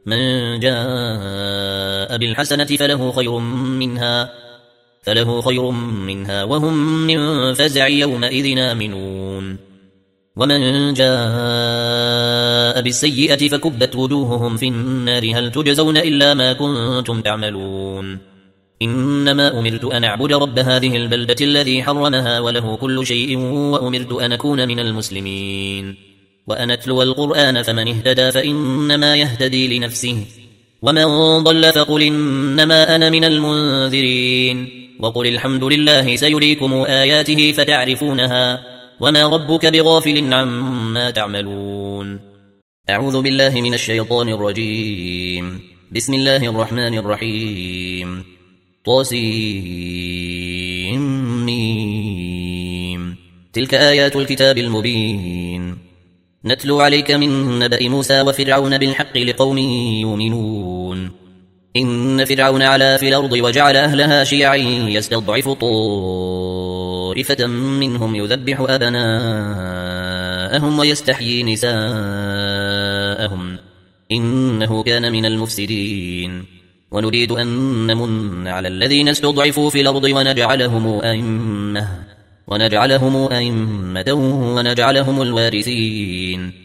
من جاء بالحسنة فله خير منها وهم من فزع يومئذ آمنون ومن جاء بالسيئة فكبت وجوههم في النار هل تجزون إلا ما كنتم تعملون إنما أمرت أن أعبد رب هذه البلدة الذي حرمها وله كل شيء وأمرت أن أكون من المسلمين وأن أتلو القرآن فمن اهتدى فإنما يهتدي لنفسه ومن ضل فقل إنما أنا من المنذرين وقل الحمد لله سيريكم آياته فتعرفونها وما ربك بغافل عما تعملون. أعوذ بالله من الشيطان الرجيم. بسم الله الرحمن الرحيم. طاسيم. تلك آيات الكتاب المبين نتلو عليك من نبأ موسى وفرعون بالحق لقوم يؤمنون إن فرعون علا في الأرض وجعل أهلها شيعا يستضعف طائفة منهم يذبح أبناءهم ويستحيي نساءهم إنه كان من المفسدين ونريد أن نمن على الذين استضعفوا في الأرض ونجعلهم أئمة ونجعلهم الوارثين